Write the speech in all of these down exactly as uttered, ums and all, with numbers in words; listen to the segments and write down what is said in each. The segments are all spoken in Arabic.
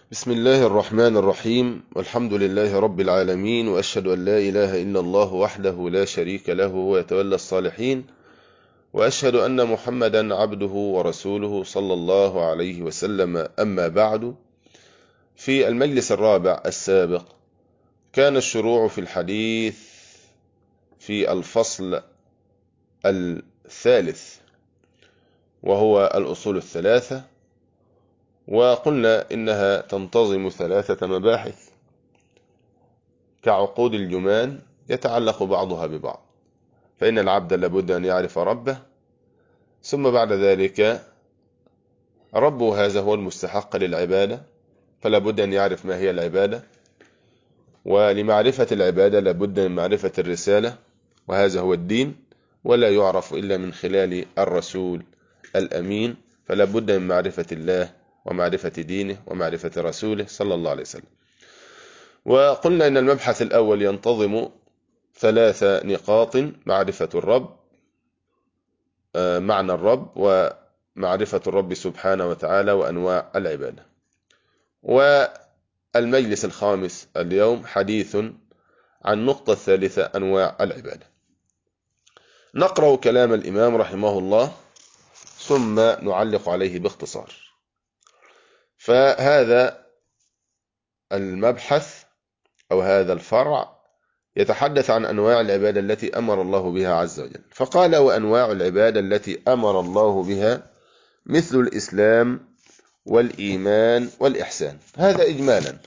بسم الله الرحمن الرحيم، والحمد لله رب العالمين، وأشهد أن لا إله إلا الله وحده لا شريك له ويتولى الصالحين، وأشهد أن محمدا عبده ورسوله صلى الله عليه وسلم. أما بعد، في المجلس الرابع السابق كان الشروع في الحديث في الفصل الثالث وهو الأصول الثلاثة، وقلنا إنها تنتظم ثلاثة مباحث كعقود الجمان يتعلق بعضها ببعض. فإن العبد لابد أن يعرف ربه، ثم بعد ذلك ربه هذا هو المستحق للعبادة، فلا بد أن يعرف ما هي العبادة، ولمعرفة العبادة لابد من معرفة الرسالة، وهذا هو الدين، ولا يعرف إلا من خلال الرسول الأمين، فلا بد من معرفة الله ومعرفة دينه ومعرفة رسوله صلى الله عليه وسلم. وقلنا أن المبحث الأول ينتظم ثلاث نقاط: معرفة الرب، معنى الرب، ومعرفة الرب سبحانه وتعالى، وأنواع العبادة. والمجلس الخامس اليوم حديث عن النقطة الثالثة: أنواع العبادة. نقرأ كلام الإمام رحمه الله ثم نعلق عليه باختصار. فهذا المبحث أو هذا الفرع يتحدث عن أنواع العبادة التي أمر الله بها عز وجل، فقال: وأنواع العبادة التي أمر الله بها مثل الإسلام والإيمان والإحسان. هذا إجمالا.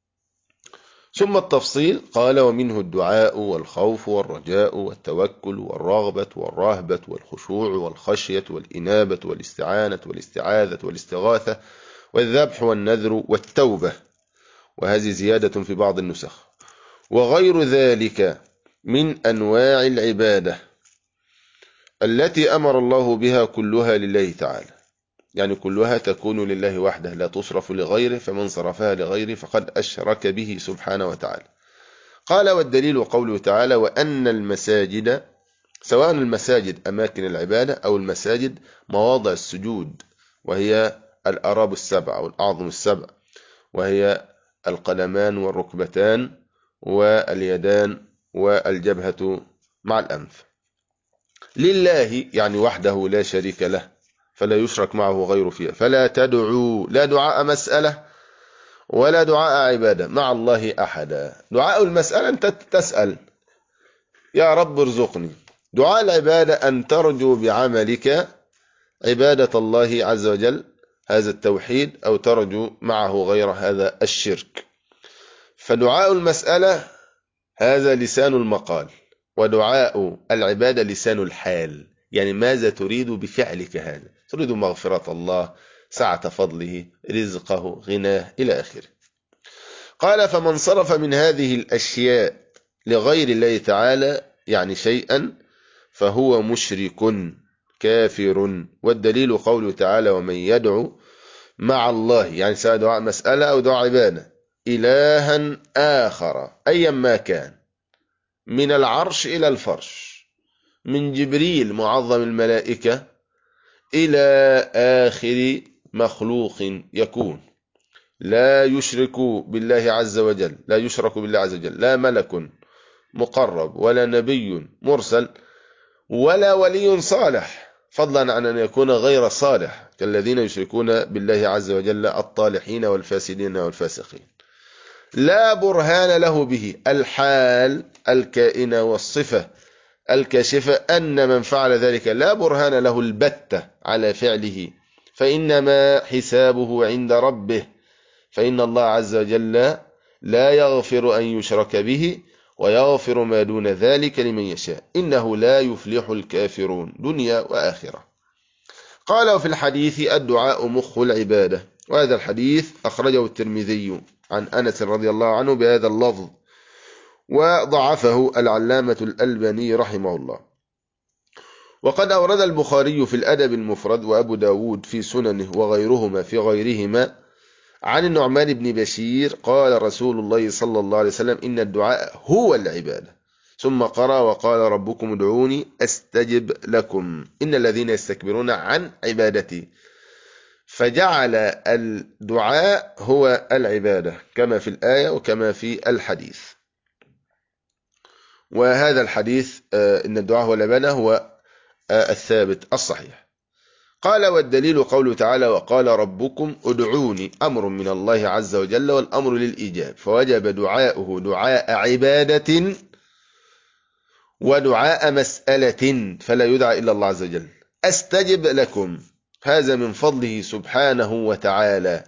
ثم التفصيل قال: ومنه الدعاء والخوف والرجاء والتوكل والرغبة والرهبة والخشوع والخشية والإنابة والاستعانة والاستعاذة والاستغاثة والذبح والنذر والتوبة، وهذه زيادة في بعض النسخ، وغير ذلك من أنواع العبادة التي أمر الله بها كلها لله تعالى، يعني كلها تكون لله وحده لا تصرف لغيره، فمن صرفها لغيره فقد أشرك به سبحانه وتعالى. قال: والدليل قوله تعالى: وأن المساجد، سواء المساجد أماكن العبادة أو المساجد مواضع السجود، وهي الأراب السبع أو الأعظم السبع، وهي القدمان والركبتان واليدان والجبهة مع الأنف، لله يعني وحده لا شريك له، فلا يشرك معه غيره فيها. فلا تدعوا، لا دعاء مسألة ولا دعاء عبادة مع الله أحدا. دعاء المسألة أنت تسأل يا رب ارزقني، دعاء العبادة أن ترجو بعملك عبادة الله عز وجل، هذا التوحيد، أو ترجو معه غير هذا الشرك. فدعاء المسألة هذا لسان المقال، ودعاء العبادة لسان الحال، يعني ماذا تريد بفعلك هذا؟ تريد مغفرة الله، سعة فضله، رزقه، غناه، إلى آخره. قال: فمن صرف من هذه الأشياء لغير الله تعالى، يعني شيئا، فهو مشرك كافر. والدليل قوله تعالى: ومن يدعو مع الله، يعني سواء دعاء مسألة أو دعاء عبادة، إلها آخر أيا ما كان، من العرش إلى الفرش، من جبريل معظم الملائكة إلى آخر مخلوق يكون، لا يشرك بالله عز وجل، لا يشرك بالله عز وجل، لا ملك مقرب ولا نبي مرسل ولا ولي صالح، فضلا عن أن يكون غير صالح كالذين يشركون بالله عز وجل الطالحين والفاسدين والفاسقين، لا برهان له به، الحال الكائنة والصفة الكاشفة أن من فعل ذلك لا برهان له البتة على فعله، فإنما حسابه عند ربه، فإن الله عز وجل لا يغفر أن يشرك به ويغفر ما دون ذلك لمن يشاء، إنه لا يفلح الكافرون دنيا وآخرة. قال: وفي الحديث الدعاء مخ العبادة. وهذا الحديث أخرجه الترمذي عن أنس رضي الله عنه بهذا اللفظ، وضعفه العلامة الألباني رحمه الله. وقد أورد البخاري في الأدب المفرد وأبو داود في سننه وغيرهما في غيرهما عن النعمان بن بشير قال رسول الله صلى الله عليه وسلم: إن الدعاء هو العبادة. ثم قرأ: وقال ربكم ادعوني أستجب لكم إن الذين يستكبرون عن عبادتي. فجعل الدعاء هو العبادة كما في الآية وكما في الحديث. وهذا الحديث إن الدعاء هو العبادة هو الثابت الصحيح. قال والدليل قوله تعالى وقال ربكم ادعوني، أمر من الله عز وجل والأمر للإيجاب، فوجب دعاؤه دعاء عبادة ودعاء مسألة، فلا يدعى إلا الله عز وجل. أستجب لكم، هذا من فضله سبحانه وتعالى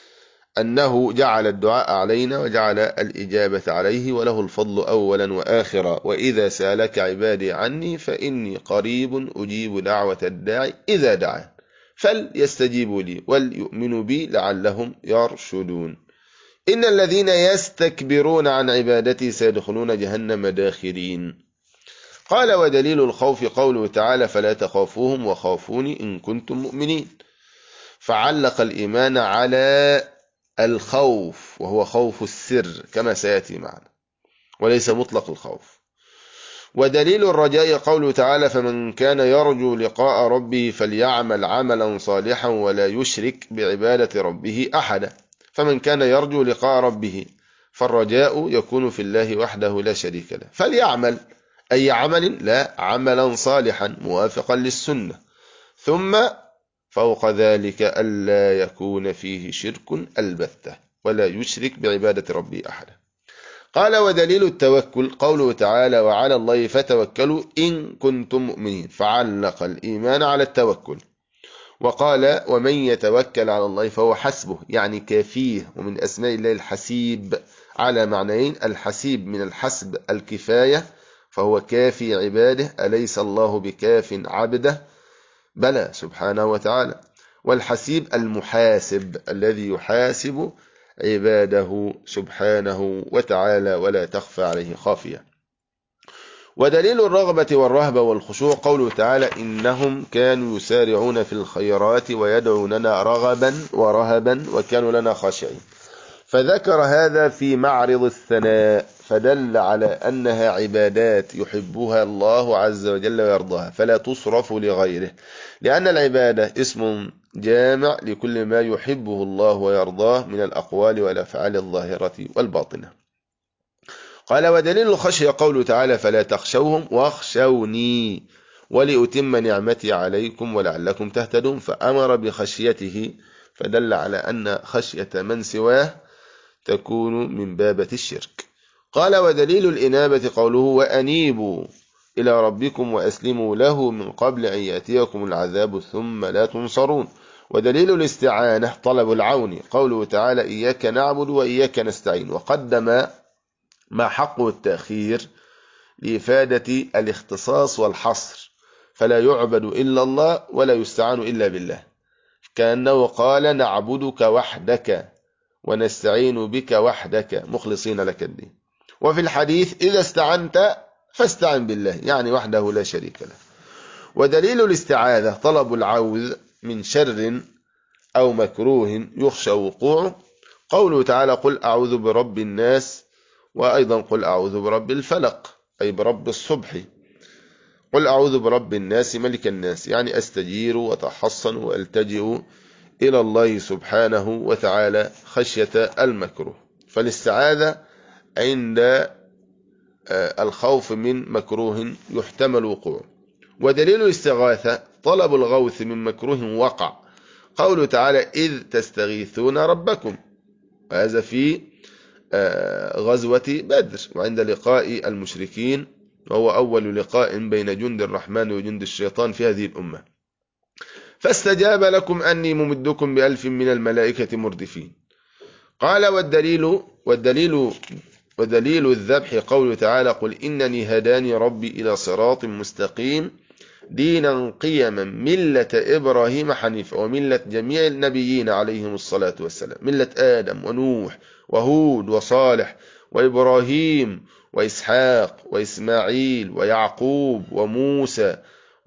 أنه جعل الدعاء علينا وجعل الإجابة عليه، وله الفضل أولا وآخرا. وإذا سألك عبادي عني فإني قريب أجيب دعوة الداعي إذا دعان فليستجيبوا لي وليؤمنوا بي لعلهم يرشدون. إن الذين يستكبرون عن عبادتي سيدخلون جهنم داخرين. قال ودليل الخوف قوله تعالى فلا تخافوهم وخافوني إن كنتم مؤمنين، فعلق الإيمان على الخوف وهو خوف السر كما سيأتي معنا وليس مطلق الخوف. ودليل الرجاء قوله تعالى فمن كان يرجو لقاء ربه فليعمل عملا صالحا ولا يشرك بعبادة ربه أحدا. فمن كان يرجو لقاء ربه فالرجاء يكون في الله وحده لا شريك له، فليعمل أي عمل لا عملا صالحا موافقا للسنة، ثم فوق ذلك ألا يكون فيه شرك البتة ولا يشرك بعبادة ربه أحدا. قال ودليل التوكل قوله تعالى وعلى الله فتوكلوا إن كنتم مؤمنين، فعلق الإيمان على التوكل. وقال ومن يتوكل على الله فهو حسبه، يعني كافيه، ومن أسماء الله الحسيب على معنيين، الحسيب من الحسب الكفاية فهو كافي عباده، أليس الله بكاف عبده؟ بلى سبحانه وتعالى. والحسيب المحاسب الذي يحاسب عباده سبحانه وتعالى ولا تخفى عليه خافية. ودليل الرغبة والرهبة والخشوع قوله تعالى إنهم كانوا يسارعون في الخيرات ويدعوننا رغبا ورهبا وكانوا لنا خاشعين، فذكر هذا في معرض الثناء فدل على أنها عبادات يحبها الله عز وجل ويرضاها فلا تصرف لغيره، لأن العبادة اسم جامع لكل ما يحبه الله ويرضاه من الأقوال والأفعال الظاهرة والباطنة. قال ودليل الخشية قوله تعالى فلا تخشوهم واخشوني ولأتم نعمتي عليكم ولعلكم تهتدون، فأمر بخشيته فدل على أن خشية من سواه تكون من بابة الشرك. قال ودليل الإنابة قوله وأنيبوا إلى ربكم وأسلموا له من قبل أن يأتيكم العذاب ثم لا تنصرون. ودليل الاستعانة طلب العون قوله تعالى إياك نعبد وإياك نستعين، وقدم ما حقه التأخير لإفادة الاختصاص والحصر، فلا يعبد إلا الله ولا يستعان إلا بالله، كأنه قال نعبدك وحدك ونستعين بك وحدك مخلصين لك الدين. وفي الحديث إذا استعنت فاستعن بالله، يعني وحده لا شريك له. ودليل الاستعاذة طلب العوذ من شر أو مكروه يخشى وقوعه قوله تعالى قل أعوذ برب الناس، وأيضا قل أعوذ برب الفلق أي برب الصبح، قل أعوذ برب الناس ملك الناس، يعني أستجير وتحصن وألتجئ إلى الله سبحانه وتعالى خشية المكروه. فالاستعاذة عند الخوف من مكروه يحتمل وقوعه. ودليل الاستغاثة طلب الغوث من مكروه وقع قوله تعالى إذ تستغيثون ربكم، هذا في غزوة بدر وعند لقاء المشركين، وهو أول لقاء بين جند الرحمن وجند الشيطان في هذه الأمة. فاستجاب لكم أني ممدكم بألف من الملائكة مردفين. قال والدليل والدليل ودليل الذبح قوله تعالى قل إنني هداني ربي إلى صراط مستقيم دينا قيما ملة إبراهيم حنيفا وملة جميع النبيين عليهم الصلاة والسلام، ملة آدم ونوح وهود وصالح وإبراهيم وإسحاق وإسماعيل ويعقوب وموسى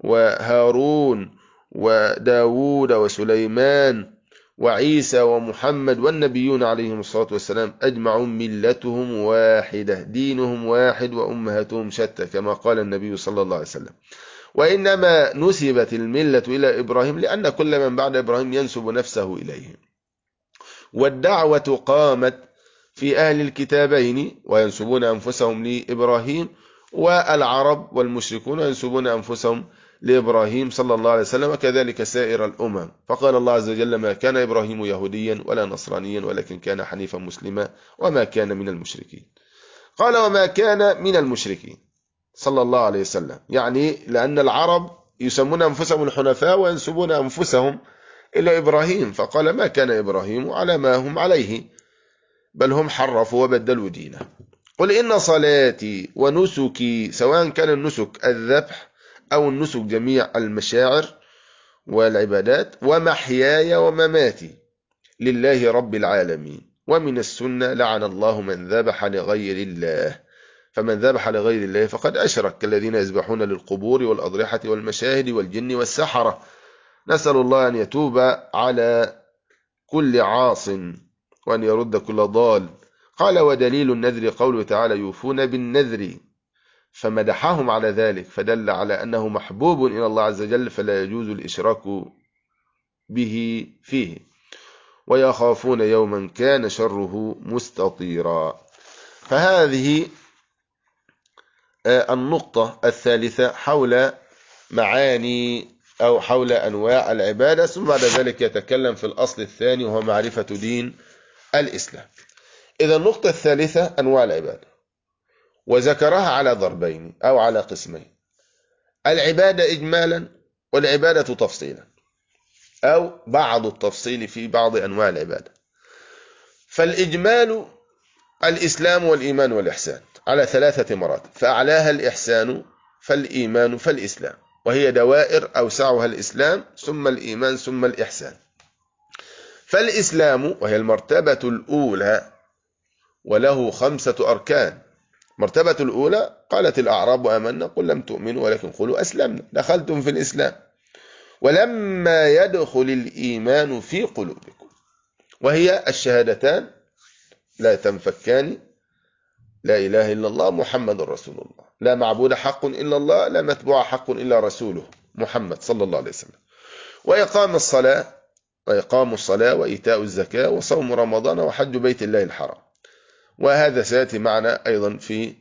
وهارون وداود وسليمان وعيسى ومحمد والنبيون عليهم الصلاة والسلام أجمعون ملتهم واحدة، دينهم واحد وأمهاتهم شتى كما قال النبي صلى الله عليه وسلم. وإنما نسبت الملة إلى إبراهيم لأن كل من بعد إبراهيم ينسب نفسه إليه. والدعوة قامت في أهل الكتابين وينسبون أنفسهم لإبراهيم، والعرب والمشركون ينسبون أنفسهم لإبراهيم صلى الله عليه وسلم، كذلك سائر الأمم. فقال الله عز وجل: ما كان إبراهيم يهوديا ولا نصرانيا ولكن كان حنيفا مسلما وما كان من المشركين. قال: وما كان من المشركين صلى الله عليه وسلم، يعني لأن العرب يسمون أنفسهم الحنفاء وينسبون أنفسهم إلى إبراهيم، فقال: ما كان إبراهيم على ما هم عليه بل هم حرفوا وبدلوا دينه. قل إن صلاتي ونسكي، سواء كان النسك الذبح أو النسك جميع المشاعر والعبادات، ومحياي ومماتي لله رب العالمين، ومن السنة لعن الله من ذبح لغير الله، فمن ذبح لغير الله فقد أشرك، كالذين يذبحون للقبور والأضرحة والمشاهد والجن والسحرة. نسأل الله أن يتوب على كل عاص وأن يرد كل ضال. قال: ودليل النذر قوله تعالى: يوفون بالنذر، فمدحهم على ذلك، فدل على أنه محبوب إلى الله عز وجل، فلا يجوز الإشراك به فيه. ويخافون يوما كان شره مستطيرا. فهذه النقطة الثالثة حول معاني أو حول أنواع العبادة، ثم بعد ذلك يتكلم في الأصل الثاني وهو معرفة دين الإسلام. إذا النقطة الثالثة أنواع العبادة، وذكرها على ضربين أو على قسمين: العبادة إجمالا والعبادة تفصيلا، أو بعض التفصيل في بعض أنواع العبادة. فالإجمال الإسلام والإيمان والإحسان على ثلاثة مراتب، فأعلاها الإحسان فالإيمان فالإسلام، وهي دوائر أوسعها الإسلام ثم الإيمان ثم الإحسان. فالإسلام وهي المرتبة الأولى وله خمسة أركان. مرتبة الأولى: قالت الأعراب آمنا قل لم تؤمنوا ولكن قولوا أسلمنا، دخلتم في الإسلام، ولما يدخل الإيمان في قلوبكم، وهي الشهادتان لا تنفكان: لا إله إلا الله محمد رسول الله، لا معبود حق إلا الله، لا متبوع حق إلا رسوله محمد صلى الله عليه وسلم، وإقام الصلاة وإقام الصلاة وإيتاء الزكاة وصوم رمضان وحج بيت الله الحرام. وهذا سيأتي معنا أيضا في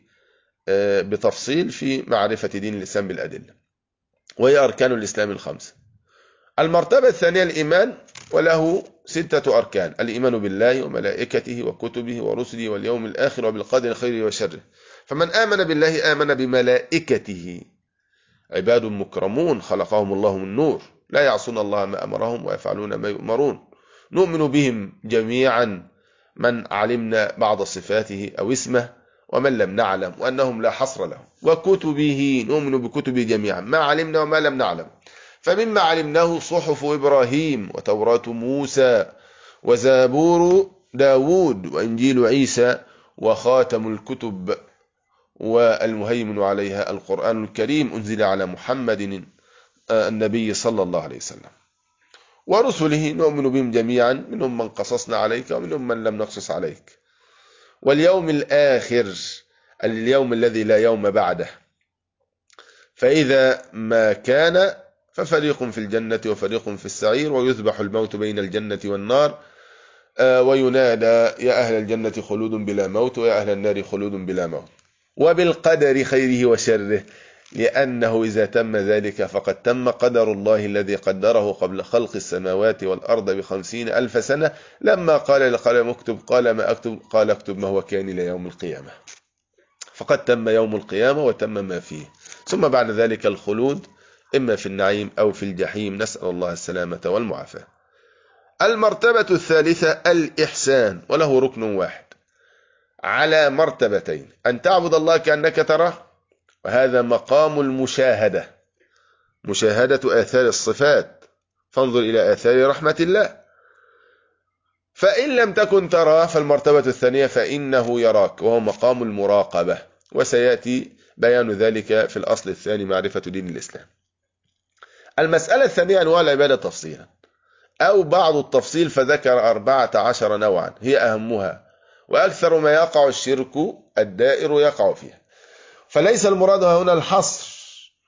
بتفصيل في معرفة دين الإسلام بالأدلة، وهي أركان الإسلام الخمسة. المرتبة الثانية الإيمان، وله ستة أركان: الإيمان بالله وملائكته وكتبه ورسله واليوم الآخر وبالقدر خيره وشره. فمن آمن بالله آمن بملائكته، عباد مكرمون خلقهم الله من نور، لا يعصون الله ما أمرهم ويفعلون ما يؤمرون. نؤمن بهم جميعا، من علمنا بعض صفاته أو اسمه ومن لم نعلم، وأنهم لا حصر لهم. وكتبه، نؤمن بكتبه جميعا، ما علمنا وما لم نعلم. فمما علمناه صحف إبراهيم وتوراة موسى وزبور داود وإنجيل عيسى وخاتم الكتب والمهيمن عليها القرآن الكريم أنزل على محمد النبي صلى الله عليه وسلم. ورسله نؤمن بهم جميعا، منهم من قصصنا عليك ومنهم من لم نقصص عليك. واليوم الآخر، اليوم الذي لا يوم بعده، فإذا ما كان ففريق في الجنة وفريق في السعير، ويذبح الموت بين الجنة والنار، وينادى: يا أهل الجنة خلود بلا موت ويا أهل النار خلود بلا موت. وبالقدر خيره وشره، لأنه إذا تم ذلك فقد تم قدر الله الذي قدره قبل خلق السماوات والأرض بخمسين ألف سنة. لما قال للقلم اكتب قال ما أكتب، قال اكتب ما هو كان إلى يوم القيامة. فقد تم يوم القيامة وتم ما فيه، ثم بعد ذلك الخلود إما في النعيم أو في الجحيم، نسأل الله السلامة والمعافاة. المرتبة الثالثة الإحسان، وله ركن واحد على مرتبتين: أن تعبد الله كأنك تراه، وهذا مقام المشاهدة، مشاهدة آثار الصفات، فانظر إلى آثار رحمة الله. فإن لم تكن تراه فالمرتبة الثانية فإنه يراك، وهو مقام المراقبة، وسيأتي بيان ذلك في الأصل الثاني معرفة دين الإسلام. المسألة الثانية أنواع العبادة تفصيلا أو بعض التفصيل، فذكر أربعة عشر نوعا، هي أهمها وأكثر ما يقع الشرك الدائر يقع فيها. فليس المراد هنا الحصر،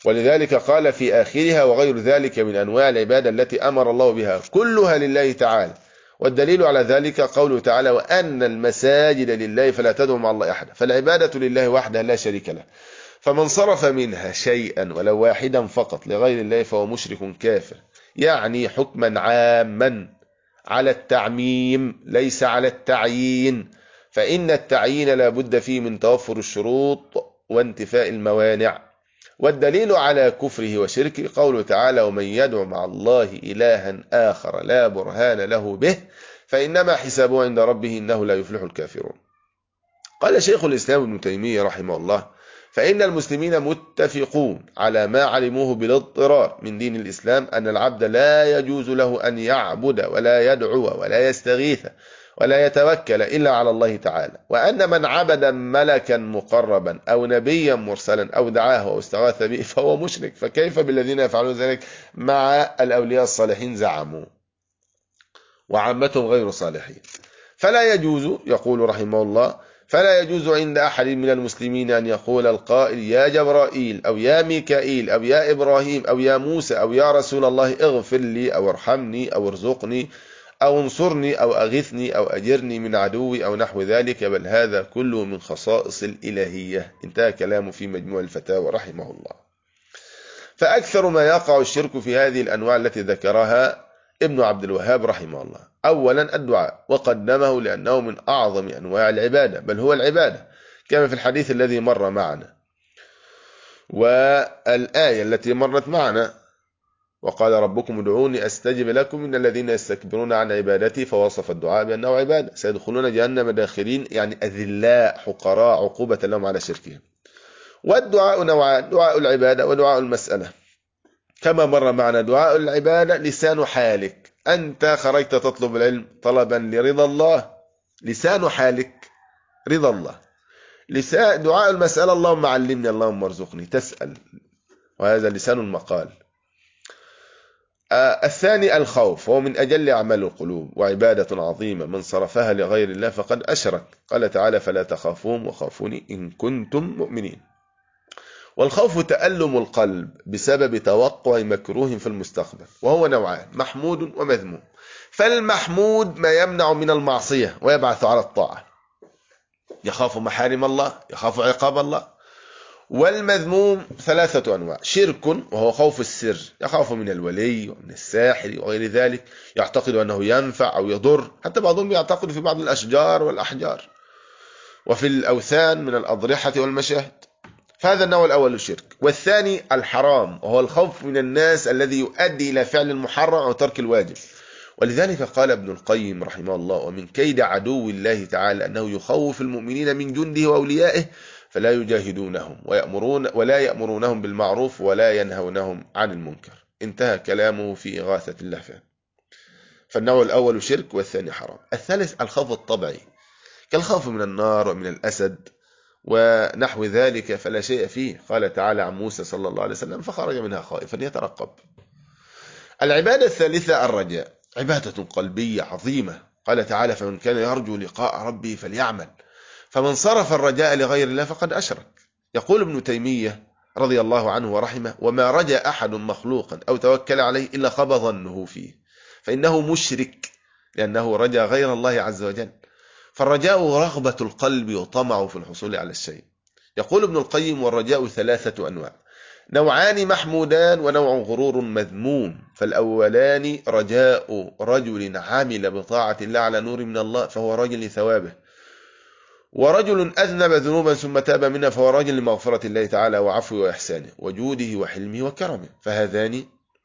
ولذلك قال في آخرها وغير ذلك من أنواع العبادة التي أمر الله بها كلها لله تعالى. والدليل على ذلك قوله تعالى وأن المساجد لله فلا تدعوا مع الله أحدا. فالعبادة لله وحده لا شريك له، فمن صرف منها شيئا ولو واحدا فقط لغير الله فهو مشرك كافر. يعني حكما عاما على التعميم ليس على التعيين، فإن التعيين لا بد فيه من توفر الشروط وانتفاء الموانع. والدليل على كفره وشركه قوله تعالى ومن يدعو مع الله إلها آخر لا برهان له به فإنما حسابه عند ربه إنه لا يفلح الكافرون. قال شيخ الإسلام ابن تيمية رحمه الله فإن المسلمين متفقون على ما علموه بالاضطرار من دين الإسلام أن العبد لا يجوز له أن يعبد ولا يدعو ولا يستغيث ولا يتوكل إلا على الله تعالى، وأن من عبد ملكا مقربا أو نبيا مرسلا أو دعاه أو استغاث به فهو مشرك. فكيف بالذين يفعلون ذلك مع الأولياء الصالحين زعموا وعامتهم غير صالحين؟ فلا يجوز، يقول رحمه الله، فلا يجوز عند أحد من المسلمين أن يقول القائل يا جبرائيل أو يا ميكائيل أو يا إبراهيم أو يا موسى أو يا رسول الله اغفر لي أو ارحمني أو ارزقني أو انصرني أو أغثني أو أجرني من عدوي أو نحو ذلك، بل هذا كله من خصائص الإلهية. انتهى كلامه في مجموع الفتاوى رحمه الله. فأكثر ما يقع الشرك في هذه الأنواع التي ذكرها ابن عبد الوهاب رحمه الله أولا الدعاء، وقدمه لأنه من أعظم أنواع العبادة، بل هو العبادة كما في الحديث الذي مر معنا والآية التي مرت معنا وقال ربكم ادعوني أستجب لكم إن الذين يستكبرون عن عبادتي، فوصف الدعاء بأنه عبادة سيدخلون جهنم داخرين يعني أذلاء حقراء عقوبة لهم على شركهم. والدعاء نوعان، دعاء العبادة ودعاء المسألة كما مر معنا. دعاء العبادة لسان حالك، أنت خرجت تطلب العلم طلبا لرضا الله، لسان حالك رضا الله. لسان دعاء المسألة اللهم علمني اللهم ارزقني، تسأل، وهذا لسان المقال. آه الثاني الخوف، وهو من أجل أعمال القلوب وعبادة عظيمة، من صرفها لغير الله فقد أشرك. قال تعالى فلا تخافوهم وخافوني إن كنتم مؤمنين. والخوف تألم القلب بسبب توقع مكروه في المستقبل، وهو نوعان محمود ومذموم. فالمحمود ما يمنع من المعصية ويبعث على الطاعة، يخاف محارم الله، يخاف عقاب الله. والمذموم ثلاثة أنواع، شرك وهو خوف السر، يخاف من الولي ومن الساحر وغير ذلك، يعتقد أنه ينفع أو يضر، حتى بعضهم يعتقد في بعض الأشجار والأحجار وفي الأوثان من الأضرحة والمشاهد. فهذا النوع الأول الشرك. والثاني الحرام، وهو الخوف من الناس الذي يؤدي إلى فعل المحرم أو ترك الواجب. ولذلك قال ابن القيم رحمه الله ومن كيد عدو الله تعالى أنه يخوف المؤمنين من جنده وأوليائه فلا يجاهدونهم ويأمرون ولا يأمرونهم بالمعروف ولا ينهونهم عن المنكر. انتهى كلامه في إغاثة اللهفان. فالنوع الأول شرك والثاني حرام. الثالث الخوف الطبعي كالخوف من النار ومن الأسد ونحو ذلك، فلا شيء فيه. قال تعالى عن موسى صلى الله عليه وسلم فخرج منها خائفا يترقب. العبادة الثالثة الرجاء، عبادة قلبية عظيمة. قال تعالى فمن كان يرجو لقاء ربه فليعمل. فمن صرف الرجاء لغير الله فقد أشرك. يقول ابن تيمية رضي الله عنه ورحمه وما رجا أحد مخلوقا أو توكل عليه إلا خاب ظنه فيه، فإنه مشرك لأنه رجا غير الله عز وجل. فالرجاء رغبة القلب وطمع في الحصول على الشيء. يقول ابن القيم والرجاء ثلاثة أنواع، نوعان محمودان ونوع غرور مذموم. فالأولان رجاء رجل عامل بطاعة الله على نور من الله فهو راجل لثوابه، ورجل أذنب ذنوبا ثم تاب منها فهو راجل لمغفرة الله تعالى وعفوه وإحسانه وجوده وحلمه وكرمه، فهذان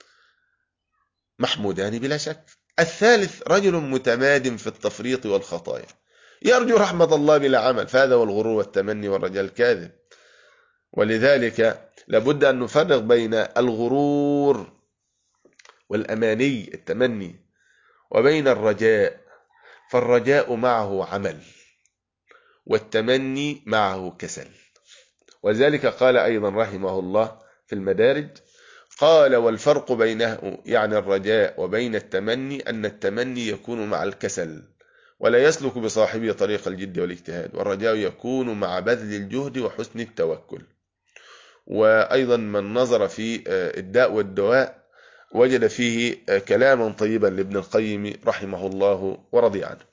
محمودان بلا شك. الثالث رجل متماد في التفريط والخطايا يرجو رحمة الله بلا عمل، فهذا هو الغرور والتمني والرجاء الكاذب. ولذلك لابد أن نفرق بين الغرور والأماني التمني وبين الرجاء، فالرجاء معه عمل والتمني معه كسل. وذلك قال أيضا رحمه الله في المدارج قال والفرق بينه يعني الرجاء وبين التمني أن التمني يكون مع الكسل ولا يسلك بصاحبه طريق الجد والاجتهاد، والرجاء يكون مع بذل الجهد وحسن التوكل. وأيضا من نظر في الداء والدواء وجد فيه كلاما طيبا لابن القيم رحمه الله ورضي عنه.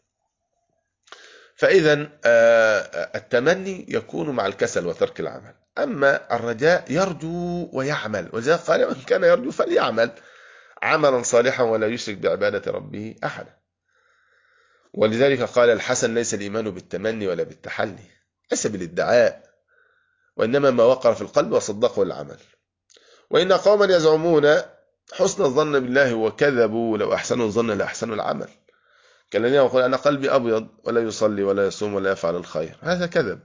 فإذا التمني يكون مع الكسل وترك العمل، أما الرجاء يرجو ويعمل، ولذلك قال من كان يرجو فليعمل عملا صالحا ولا يشرك بعبادة ربه أحدا. ولذلك قال الحسن ليس الإيمان بالتمني ولا بالتحلي، ليس بالادعاء، وإنما ما وقر في القلب وصدقه العمل. وإن قوما يزعمون حسن الظن بالله وكذبوا لو أحسنوا الظن لأحسنوا العمل، كالذين يقول أنا قلبي أبيض ولا يصلي ولا يصوم ولا يفعل الخير، هذا كذب.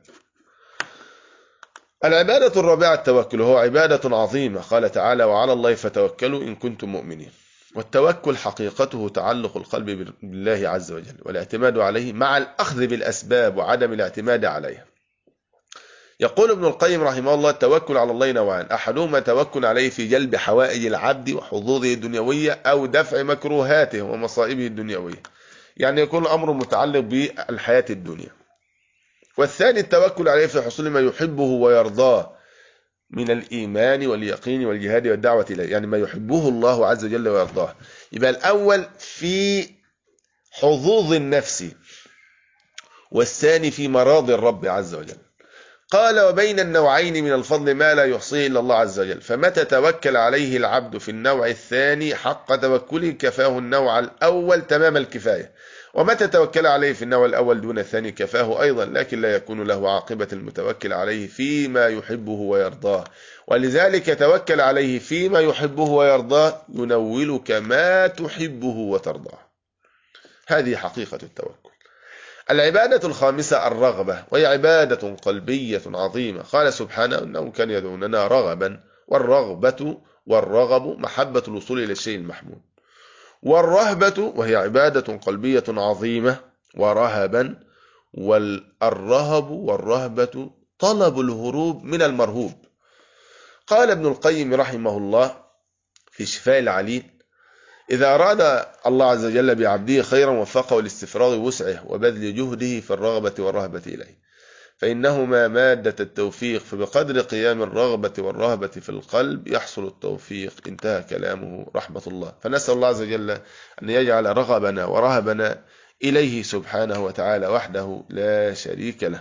العبادة الرابعة التوكل، هو عبادة عظيمة، قال تعالى وعلى الله فتوكلوا إن كنتم مؤمنين. والتوكل حقيقته تعلق القلب بالله عز وجل والاعتماد عليه مع الأخذ بالأسباب وعدم الاعتماد عليها. يقول ابن القيم رحمه الله التوكل على الله نوعان، أحدهما توكل عليه في جلب حوائج العبد وحظوظه الدنيوية أو دفع مكروهاته ومصائبه الدنيوية، يعني يكون الأمر متعلق بالحياة الدنيا. والثاني التوكل عليه في حصول ما يحبه ويرضاه من الإيمان واليقين والجهاد والدعوة إليه، يعني ما يحبه الله عز وجل ويرضاه. يبقى الأول في حظوظ النفس، والثاني في مراضي الرب عز وجل. قال وبين النوعين من الفضل ما لا يحصيه إلا الله عز وجل، فمتى توكل عليه العبد في النوع الثاني حق توكله كفاه النوع الأول تمام الكفاية، ومتى توكل عليه في النوع الأول دون الثاني كفاه أيضا، لكن لا يكون له عاقبة المتوكل عليه فيما يحبه ويرضاه. ولذلك توكل عليه فيما يحبه ويرضاه ينولك ما تحبه وترضاه. هذه حقيقة التوكل. العبادة الخامسة الرغبة، وهي عبادة قلبية عظيمة، قال سبحانه إنهم كانوا يدعوننا رغبا، والرغبة والرغب محبة الوصول إلى الشيء المحمود. والرهبة وهي عبادة قلبية عظيمة، ورهبا، والرهب والرهبة طلب الهروب من المرهوب. قال ابن القيم رحمه الله في شفاء العليل إذا أراد الله عز وجل بعبده خيرا وفقه لاستفراغ وسعه وبذل جهده في الرغبة والرهبة إليه، فإنهما مادة التوفيق، فبقدر قيام الرغبة والرهبة في القلب يحصل التوفيق. انتهى كلامه رحمة الله. فنسأل الله عز وجل أن يجعل رغبنا ورهبنا إليه سبحانه وتعالى وحده لا شريك له.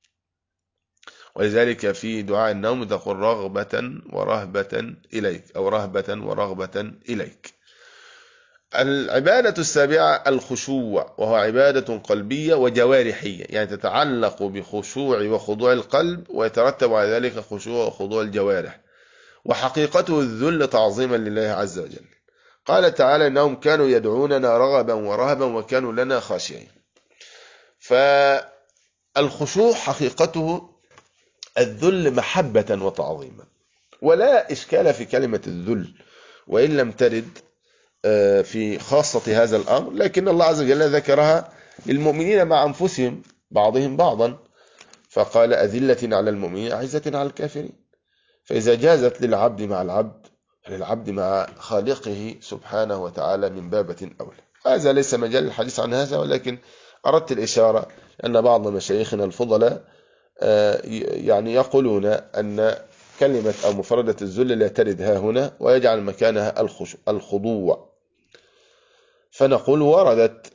ولذلك في دعاء النوم تقول رغبة ورهبة إليك، أو رهبة ورغبة إليك. العبادة السابعة الخشوع، وهو عبادة قلبية وجوارحية، يعني تتعلق بخشوع وخضوع القلب ويترتب على ذلك خشوع وخضوع الجوارح، وحقيقته الذل تعظيما لله عز وجل. قال تعالى إنهم كانوا يدعوننا رغبا ورهبا وكانوا لنا خاشعين. فالخشوع حقيقته الذل محبة وتعظيما، ولا إشكال في كلمة الذل وإن لم ترد في خاصة هذا الأمر، لكن الله عز وجل ذكرها للمؤمنين مع أنفسهم بعضهم بعضا، فقال أذلة على المؤمنين أعزة على الكافرين. فإذا جازت للعبد مع العبد للعبد مع خالقه سبحانه وتعالى من بابة أولى. هذا ليس مجال الحديث عن هذا، ولكن أردت الإشارة أن بعض مشايخنا الفضلاء يعني يقولون أن كلمة أو مفردة الذل لا ترد ها هنا، ويجعل مكانها الخضوع. فنقول وردت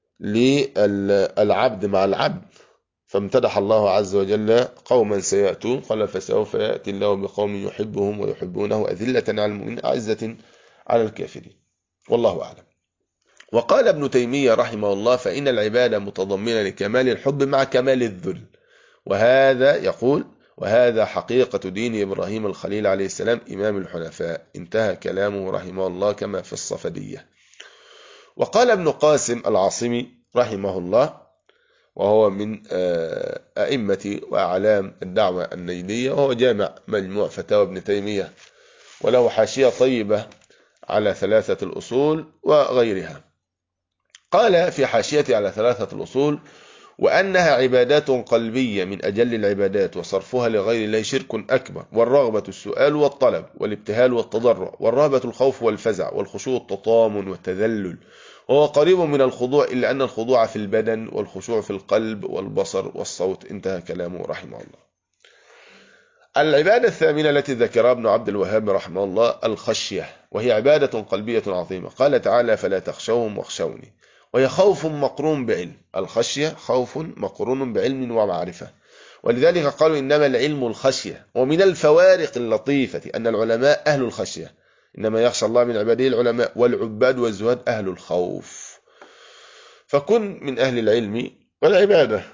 للعبد مع العبد، فامتدح الله عز وجل قوما سيأتون قال فسوف يأتي الله بقوم يحبهم ويحبونه أذلة على المؤمنين أعزة على الكافرين، والله أعلم. وقال ابن تيمية رحمه الله فإن العبادة متضمنة لكمال الحب مع كمال الذل، وهذا يقول وهذا حقيقة دين إبراهيم الخليل عليه السلام إمام الحنفاء. انتهى كلامه رحمه الله كما في الصفدية. وقال ابن قاسم العاصمي رحمه الله، وهو من أئمة وأعلام الدعوة النجدية، وهو جامع مجموع فتاوى ابن تيمية، وله حاشية طيبة على ثلاثة الأصول وغيرها. قال في حاشيته على ثلاثة الأصول وأنها عبادات قلبية من أجل العبادات، وصرفها لغير الله شرك أكبر. والرغبة السؤال والطلب والابتهال والتضرع، والرهبة الخوف والفزع، والخشوع التطامن والتذلل، وهو قريب من الخضوع إلا أن الخضوع في البدن والخشوع في القلب والبصر والصوت. انتهى كلامه رحمه الله. العبادة الثامنة التي ذكرها ابن عبد الوهاب رحمه الله الخشية، وهي عبادة قلبية عظيمة. قال تعالى: فلا تخشوهم واخشوني، وهي خوف مقرون بعلم. الخشية خوف مقرون بعلم ومعرفة، ولذلك قالوا إنما العلم الخشية. ومن الفوارق اللطيفة أن العلماء أهل الخشية، إنما يخشى الله من عباده العلماء، والعباد والزهاد أهل الخوف. فكن من أهل العلم والعبادة،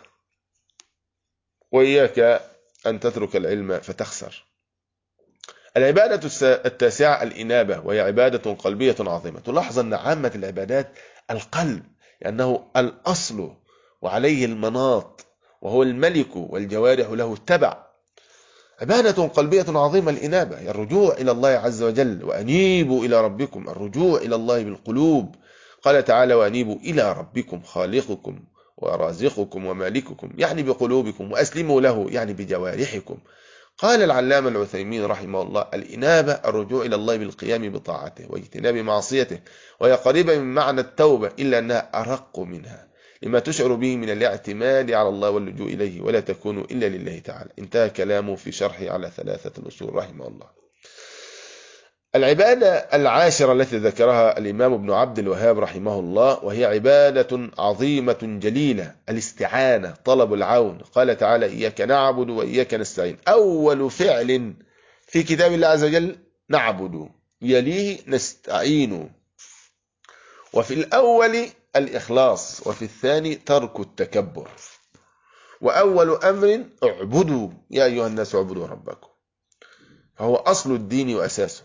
وإياك أن تترك العلم فتخسر. العبادة التاسعة الإنابة، وهي عبادة قلبية عظيمة. تلاحظ أن عامة العبادات القلب، لأنه الأصل وعليه المناط، وهو الملك والجوارح له التبع. عبادة قلبية عظيمة الإنابة، الرجوع إلى الله عز وجل. وأنيبوا إلى ربكم، الرجوع إلى الله بالقلوب. قال تعالى: وأنيبوا إلى ربكم خالقكم ورازقكم ومالككم، يعني بقلوبكم، وأسلموا له، يعني بجوارحكم. قال العلامة العثيمين رحمه الله: الإنابة الرجوع إلى الله بالقيام بطاعته واجتناب معصيته، وهي قريبة من معنى التوبة، إلا أنها أرق منها لما تشعر به من الاعتماد على الله واللجوء إليه، ولا تكون إلا لله تعالى. انتهى كلامه في شرحه على ثلاثة الأصول رحمه الله. العبادة العاشرة التي ذكرها الإمام ابن عبد الوهاب رحمه الله، وهي عبادة عظيمة جليلة، الاستعانة، طلب العون. قال تعالى: إياك نعبد وإياك نستعين. أول فعل في كتاب الله عز وجل نعبد، يليه نستعين. وفي الأول الإخلاص، وفي الثاني ترك التكبر. وأول أمر اعبدوا يا أيها الناس اعبدوا ربكم، فهو أصل الدين وأساسه.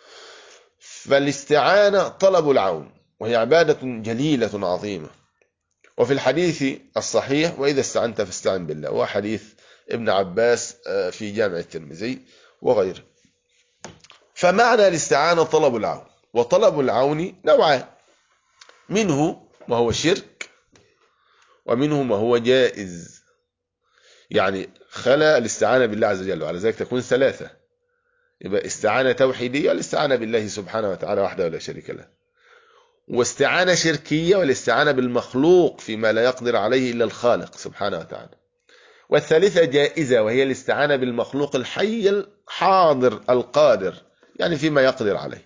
فالاستعانة طلب العون، وهي عبادة جليلة عظيمة. وفي الحديث الصحيح: وإذا استعنت فاستعن بالله، وحديث ابن عباس في جامع الترمذي وغيره. فمعنى الاستعانة طلب العون، وطلب العون نوعان: منه ما هو شرك، ومنه ما هو جائز. يعني خلا الاستعانة بالله عز وجل، وعلى ذلك تكون ثلاثة. يبقى استعانة توحيدية، والاستعانة بالله سبحانه وتعالى وحده لا شريك له، واستعانة شركية، والاستعانة بالمخلوق فيما لا يقدر عليه إلا الخالق سبحانه وتعالى. والثالثة جائزة، وهي الاستعانة بالمخلوق الحي الحاضر القادر، يعني فيما يقدر عليه.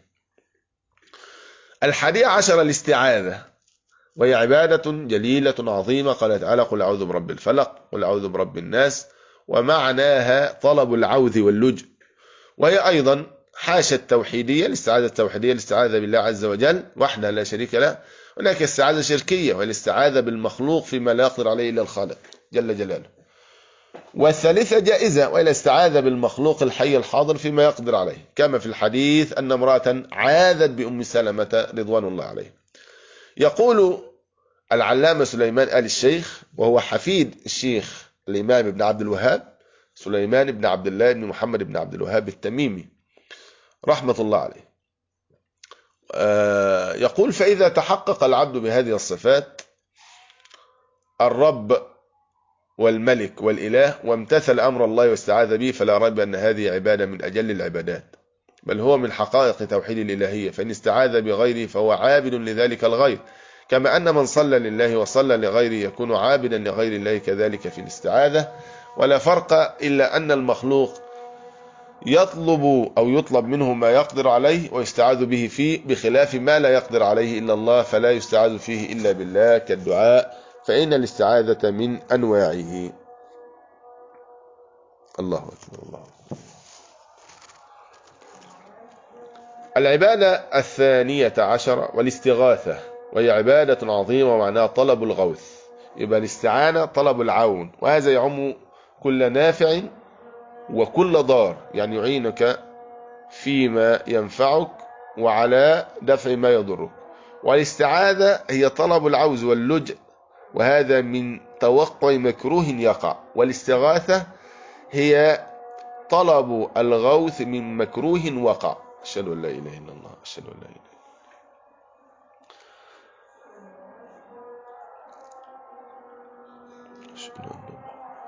الحادية عشر الاستعاذة، وهي عبادة جليلة عظيمة. قال تعالى: قل أعوذ برب الفلق، قل أعوذ برب الناس. ومعناها طلب العوذ واللجء، وهي أيضا حاشا التوحيدية، الاستعاذة التوحيدية، الاستعاذة بالله عز وجل وحده لا شريك له. هناك استعاذة شركية، والاستعاذة بالمخلوق فيما لا يقدر عليه إلا الخالق جل جلاله. والثالثة جائزة، وإلى استعاذة بالمخلوق الحي الحاضر فيما يقدر عليه، كما في الحديث أن امرأة عاذت بأم سلمة رضوان الله عليه. يقول العلامة سليمان آل الشيخ، وهو حفيد الشيخ الإمام ابن عبد الوهاب، سليمان بن عبد الله بن محمد بن عبد الوهاب التميمي رحمة الله عليه، يقول: فإذا تحقق العبد بهذه الصفات، الرب والملك والإله، وامتثل أمر الله واستعاذ به، فلا ريب أن هذه عبادة من أجل العبادات، بل هو من حقائق توحيد الإلهية. فإن استعاذ بغيره فهو عابد لذلك الغير، كما أن من صلى لله وصلى لغيره يكون عابدا لغير الله كذلك في الاستعاذة. ولا فرق إلا أن المخلوق يطلب أو يطلب منه ما يقدر عليه ويستعاذ به فيه، بخلاف ما لا يقدر عليه إلا الله، فلا يستعاذ فيه إلا بالله، كالدعاء، فإن الاستعاذة من أنواعه. الله أكبر الله أكبر. العبادة الثانية عشر والاستغاثة، وهي عبادة عظيمة ومعناها طلب الغوث. يبقى الاستعانة طلب العون، وهذا يعم كل نافع وكل ضار، يعني يعينك فيما ينفعك وعلى دفع ما يضرك. والاستعاذة هي طلب العوز واللجأ، وهذا من توقع مكروه يقع. والاستغاثة هي طلب الغوث من مكروه وقع. أشهد أن لا إله إلا الله، أشهد أن لا إله إلا الله، أشهد أن لا.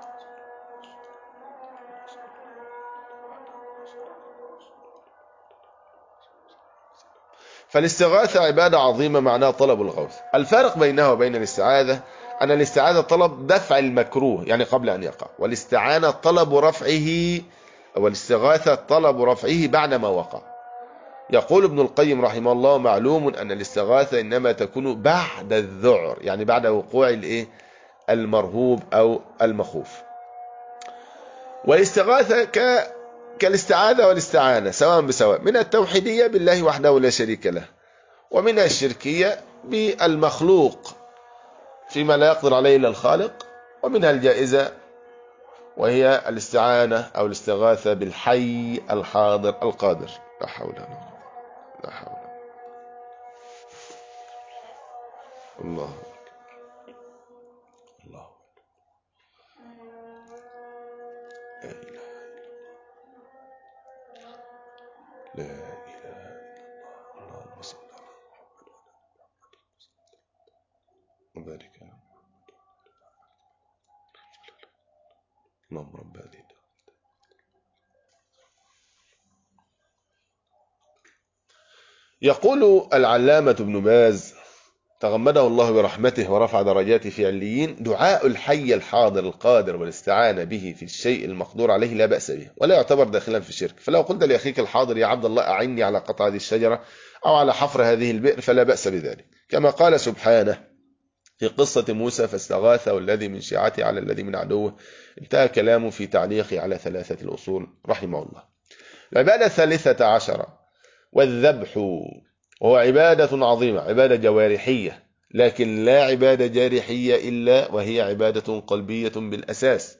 فالاستغاثة عبادة عظيمة معناها طلب الغوث. الفارق بينها وبين الاستعاذة أن الاستعاذة طلب دفع المكروه، يعني قبل أن يقع، والاستعانة طلب رفعه والاستغاثة طلب رفعه بعد ما وقع. يقول ابن القيم رحمه الله: معلوم أن الاستغاثة إنما تكون بعد الذعر، يعني بعد وقوع الإيه؟ المرهوب أو المخوف. والاستغاثة ك... كالاستعاذة والاستعانة سواء بسواء، من التوحيدية بالله وحده لا شريك له، ومن الشركية بالمخلوق فيما لا يقدر عليه إلا الخالق، ومنها الجائزة وهي الاستعانة أو الاستغاثة بالحي الحاضر القادر. لا حول ولا قوة لا حول. الله الله لا إله لا إله إلا الله. اللهم صل على محمد وبارك على محمد. اللهم رب هذه الدعوة. يقول العلامة ابن باز تغمده الله برحمته ورفع درجاته في عليين: دعاء الحي الحاضر القادر والاستعانة به في الشيء المقدور عليه لا بأس به، ولا يعتبر داخلا في الشرك. فلو قلت لأخيك الحاضر: يا عبد الله أعني على قطع هذه الشجرة أو على حفر هذه البئر، فلا بأس بذلك، كما قال سبحانه في قصة موسى: فاستغاث والذي من شيعته على الذي من عدوه. انتهى كلامه في تعليقه على ثلاثة الأصول رحمه الله. العبادة الثالثة عشرة والذبح، وهو عبادة عظيمة، عبادة جوارحية، لكن لا عبادة جارحية إلا وهي عبادة قلبية بالأساس،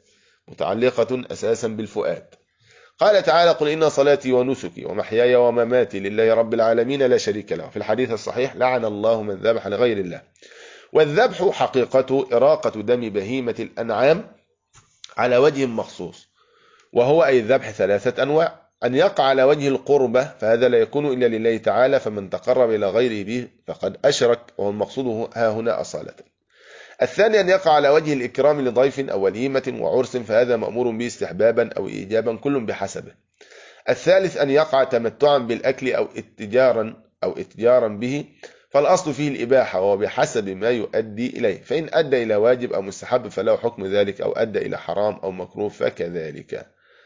متعلقة أساسا بالفؤاد. قال تعالى: قل إن صلاتي ونسكي ومحياي ومماتي لله رب العالمين لا شريك له. في الحديث الصحيح: لعن الله من ذبح لغير الله. والذبح حقيقته إراقة دم بهيمة الأنعام على وجه مخصوص، وهو أي الذبح ثلاثة أنواع: أن يقع على وجه القربة، فهذا لا يكون إلا لله تعالى، فمن تقرب إلى غيره به فقد أشرك، وهو المقصود ها هنا أصالة. الثاني أن يقع على وجه الإكرام لضيف أو وليمة وعرس، فهذا مأمور به استحبابا أو إيجابا كل بحسبه. الثالث أن يقع تمتعا بالأكل أو اتجارا أو اتجارا به، فالأصل فيه الإباحة، وهو بحسب ما يؤدي إليه، فإن أدى إلى واجب أو مستحب فله حكم ذلك، أو أدى إلى حرام أو مكروه فكذلك.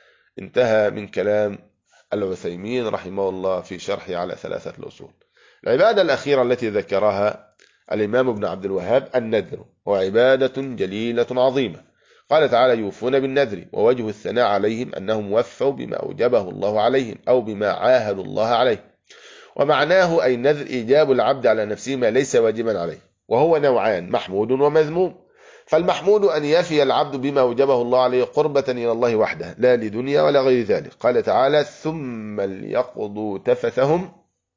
انتهى من كلام العثيمين رحمه الله في شرحه على ثلاثة الأصول. العبادة الأخيرة التي ذكرها الإمام ابن عبد الوهاب النذر، وعبادة جليلة عظيمة. قال تعالى: يوفون بالنذر، ووجه الثناء عليهم أنهم وفوا بما أوجبه الله عليهم أو بما عاهدوا الله عليه. ومعناه أي النذر إيجاب العبد على نفسه ما ليس واجبا عليه، وهو نوعان: محمود ومذموم. فالمحمود أن يفي العبد بما أوجبه الله عليه قربة إلى الله وحده، لا لدنيا ولا غير ذلك. قال تعالى: ثم ليقضوا تفثهم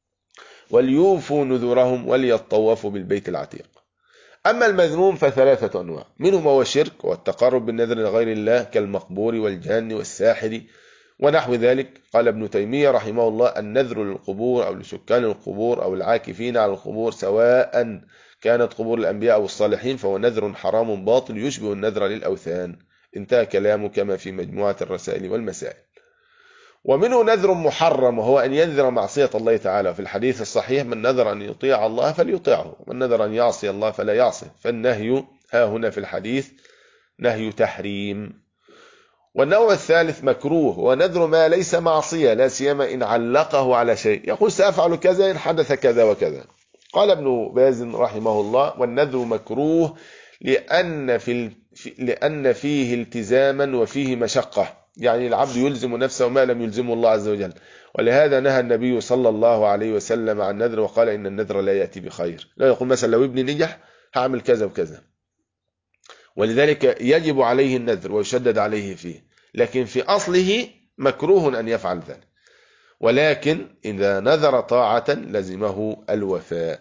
وليوفوا نذورهم وليطوفوا بالبيت العتيق. أما المذموم فثلاثة أنواع، منهم هو الشرك والتقرب بالنذر لغير الله كالمقبور والجان والساحر ونحو ذلك. قال ابن تيمية رحمه الله: النذر للقبور أو لسكان القبور أو العاكفين على القبور، سواء كانت قبور الأنبياء أو الصالحين، فهو نذر حرام باطل يشبه النذر للأوثان. انتهى كلامه كما في مجموعة الرسائل والمسائل. ومنه نذر محرم، وهو أن ينذر معصية الله تعالى. في الحديث الصحيح: من نذر أن يطيع الله فليطيعه، ومن نذر أن يعصي الله فلا يعصي. فالنهي ها هنا في الحديث نهي تحريم. والنوع الثالث مكروه، ونذر ما ليس معصية، لا سيما إن علقه على شيء، يقول سأفعل كذا إن حدث كذا وكذا. قال ابن باز رحمه الله: والنذر مكروه لأن, في لأن فيه التزاما وفيه مشقة، يعني العبد يلزم نفسه ما لم يلزمه الله عز وجل. ولهذا نهى النبي صلى الله عليه وسلم عن النذر، وقال: إن النذر لا يأتي بخير. لا يقول مثلا لو ابني نجح هعمل كذا وكذا، ولذلك يجب عليه النذر ويشدد عليه فيه، لكن في أصله مكروه أن يفعل ذلك. ولكن إذا نذر طاعة لزمه الوفاء.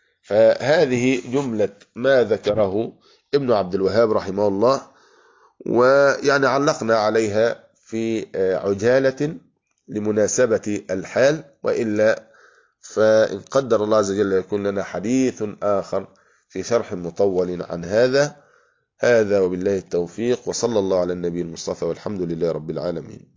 فهذه جملة ما ذكره ابن عبد الوهاب رحمه الله، ويعني علقنا عليها في عجالة لمناسبة الحال، وإلا فإن قدر الله عز وجل يكون لنا حديث آخر في شرح مطول عن هذا. هذا وبالله التوفيق، وصلى الله على النبي المصطفى، والحمد لله رب العالمين.